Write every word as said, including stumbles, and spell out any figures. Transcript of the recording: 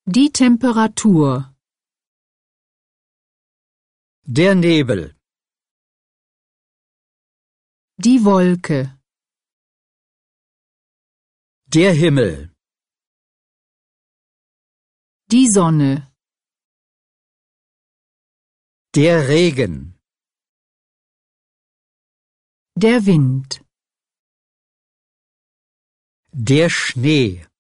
Die Temperatur. Der Nebel. Die Wolke. Der Himmel. Die Sonne. Der Regen. Der Wind. Der Schnee.